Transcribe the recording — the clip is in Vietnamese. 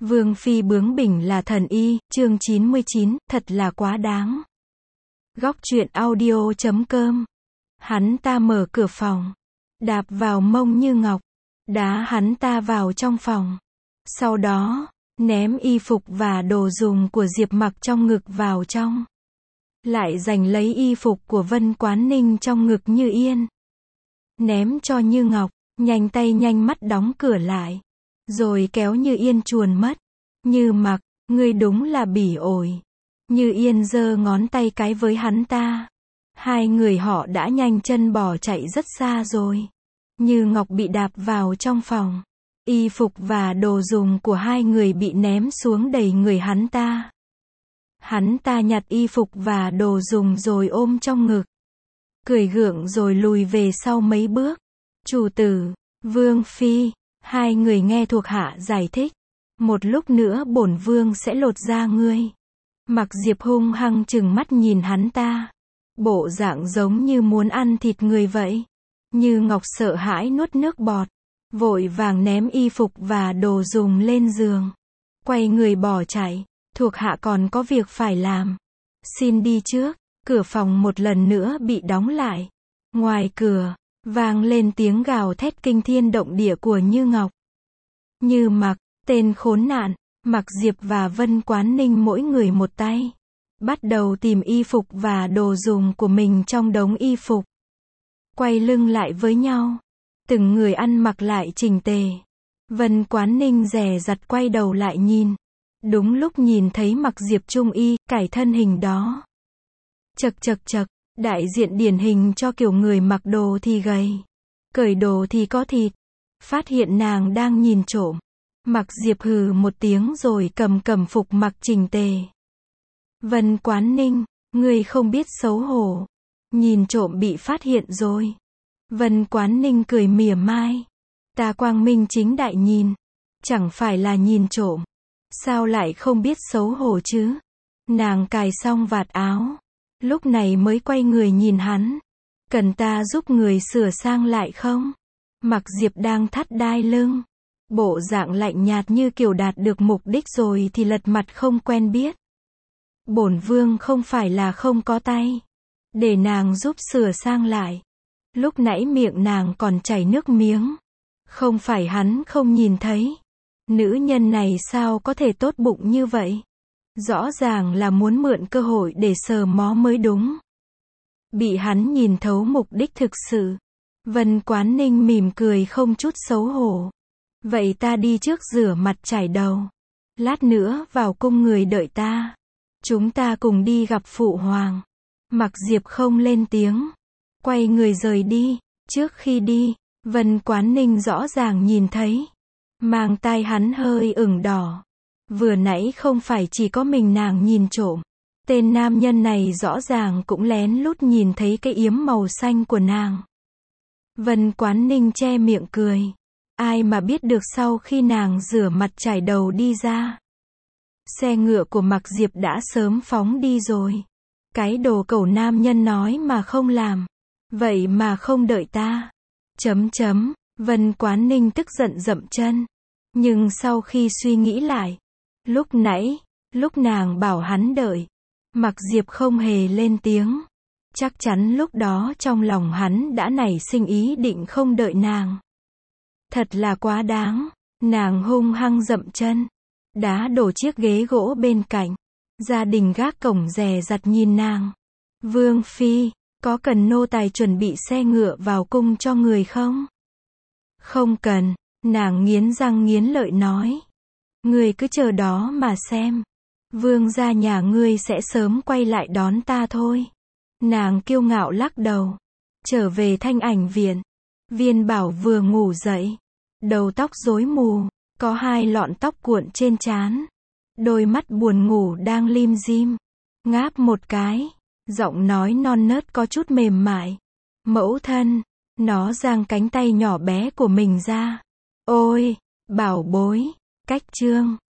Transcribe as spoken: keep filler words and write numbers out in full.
Vương phi bướng bỉnh là thần y, chương chín mươi chín, thật là quá đáng. Góc truyện audio chấm com. Hắn ta mở cửa phòng, đạp vào mông Như Ngọc, đá hắn ta vào trong phòng. Sau đó, ném y phục và đồ dùng của Diệp Mặc trong ngực vào trong. Lại giành lấy y phục của Vân Quán Ninh trong ngực Như Yên. Ném cho Như Ngọc, nhanh tay nhanh mắt đóng cửa lại. Rồi kéo Như Yên chuồn mất. Như Mặc, ngươi đúng là bỉ ổi. Như Yên giơ ngón tay cái với hắn ta. Hai người họ đã nhanh chân bỏ chạy rất xa rồi. Như Ngọc bị đạp vào trong phòng. Y phục và đồ dùng của hai người bị ném xuống đầy người hắn ta. Hắn ta nhặt y phục và đồ dùng rồi ôm trong ngực. Cười gượng rồi lùi về sau mấy bước. Chủ tử, Vương phi, hai người nghe thuộc hạ giải thích. Một lúc nữa bổn vương sẽ lột da ngươi. Mặc Diệp hung hăng trừng mắt nhìn hắn ta. Bộ dạng giống như muốn ăn thịt người vậy. Như Ngọc sợ hãi nuốt nước bọt. Vội vàng ném y phục và đồ dùng lên giường. Quay người bỏ chạy. Thuộc hạ còn có việc phải làm. Xin đi trước. Cửa phòng một lần nữa bị đóng lại. Ngoài cửa, vang lên tiếng gào thét kinh thiên động địa của Như Ngọc. Như Mặc, tên khốn nạn. Mặc Diệp và Vân Quán Ninh mỗi người một tay. Bắt đầu tìm y phục và đồ dùng của mình trong đống y phục. Quay lưng lại với nhau. Từng người ăn mặc lại chỉnh tề. Vân Quán Ninh dè dặt quay đầu lại nhìn. Đúng lúc nhìn thấy Mặc Diệp trung y, cải thân hình đó. Chật chật chật, đại diện điển hình cho kiểu người mặc đồ thì gầy. Cởi đồ thì có thịt. Phát hiện nàng đang nhìn trộm. Mặc Diệp hừ một tiếng rồi cầm cẩm phục mặc chỉnh tề. Vân Quán Ninh, ngươi không biết xấu hổ. Nhìn trộm bị phát hiện rồi. Vân Quán Ninh cười mỉa mai. Ta quang minh chính đại nhìn. Chẳng phải là nhìn trộm. Sao lại không biết xấu hổ chứ? Nàng cài xong vạt áo. Lúc này mới quay người nhìn hắn. Cần ta giúp người sửa sang lại không? Mặc Diệp đang thắt đai lưng. Bộ dạng lạnh nhạt như kiểu đạt được mục đích rồi thì lật mặt không quen biết. Bổn vương không phải là không có tay. Để nàng giúp sửa sang lại. Lúc nãy miệng nàng còn chảy nước miếng. Không phải hắn không nhìn thấy. Nữ nhân này sao có thể tốt bụng như vậy? Rõ ràng là muốn mượn cơ hội để sờ mó mới đúng. Bị hắn nhìn thấu mục đích thực sự. Vân Quán Ninh mỉm cười không chút xấu hổ. Vậy ta đi trước rửa mặt chải đầu. Lát nữa vào cung người đợi ta. Chúng ta cùng đi gặp phụ hoàng. Mặc Diệp không lên tiếng. Quay người rời đi. Trước khi đi, Vân Quán Ninh rõ ràng nhìn thấy. Mang tai hắn hơi ửng đỏ. Vừa nãy không phải chỉ có mình nàng nhìn trộm. Tên nam nhân này rõ ràng cũng lén lút nhìn thấy cái yếm màu xanh của nàng. Vân Quán Ninh che miệng cười. Ai mà biết được sau khi nàng rửa mặt chải đầu đi ra. Xe ngựa của Mặc Diệp đã sớm phóng đi rồi. Cái đồ cẩu nam nhân nói mà không làm. Vậy mà không đợi ta. Chấm chấm, Vân Quán Ninh tức giận dậm chân. Nhưng sau khi suy nghĩ lại. Lúc nãy, lúc nàng bảo hắn đợi. Mặc Diệp không hề lên tiếng. Chắc chắn lúc đó trong lòng hắn đã nảy sinh ý định không đợi nàng. Thật là quá đáng. Nàng hung hăng dậm chân. Đá đổ chiếc ghế gỗ bên cạnh. Gia đình gác cổng dè dặt nhìn nàng. Vương phi, có cần nô tài chuẩn bị xe ngựa vào cung cho người không? Không cần. Nàng nghiến răng nghiến lợi nói. Ngươi cứ chờ đó mà xem. Vương gia nhà ngươi sẽ sớm quay lại đón ta thôi. Nàng kiêu ngạo lắc đầu. Trở về Thanh Ảnh viện. Viên Bảo vừa ngủ dậy. Đầu tóc rối mù. Có hai lọn tóc cuộn trên trán. Đôi mắt buồn ngủ đang lim dim. Ngáp một cái. Giọng nói non nớt có chút mềm mại. Mẫu thân. Nó giang cánh tay nhỏ bé của mình ra. Ôi, bảo bối. Cách chương.